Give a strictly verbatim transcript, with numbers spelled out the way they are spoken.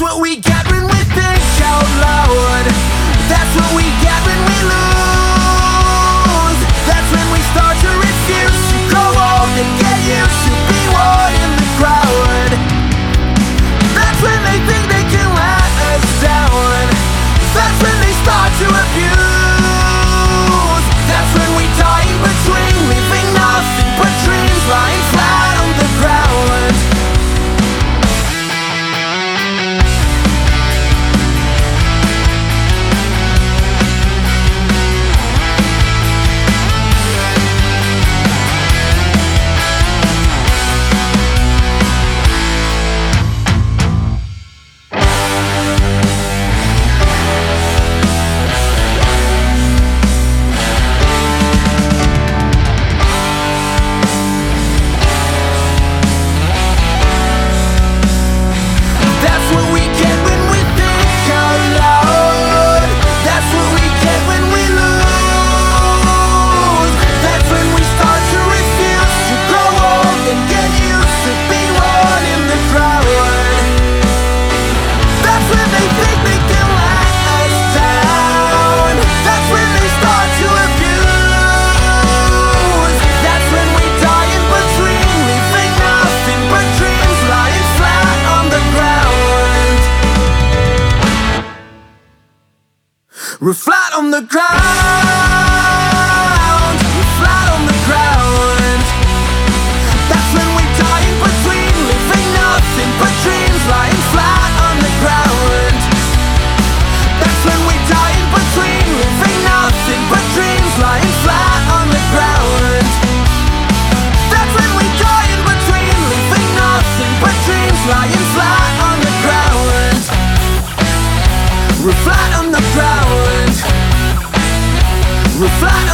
what we get when we think out loud. That's what we get when we lose. That's when we start to refuse to grow old and get used to be one in the crowd. That's when they think they can let us down. That's when they start to abuse. That's when we die in between, leaving nothing but dreams lying flat on the ground. We're flat on the ground. We're flat on the ground. That's when we die in between, living nothing but dreams lying flat on the ground. That's when we die in between, living nothing but dreams lying flat on the ground. That's when we die in between, living nothing but dreams lying flat on the ground. We're flat on the ground. We're flat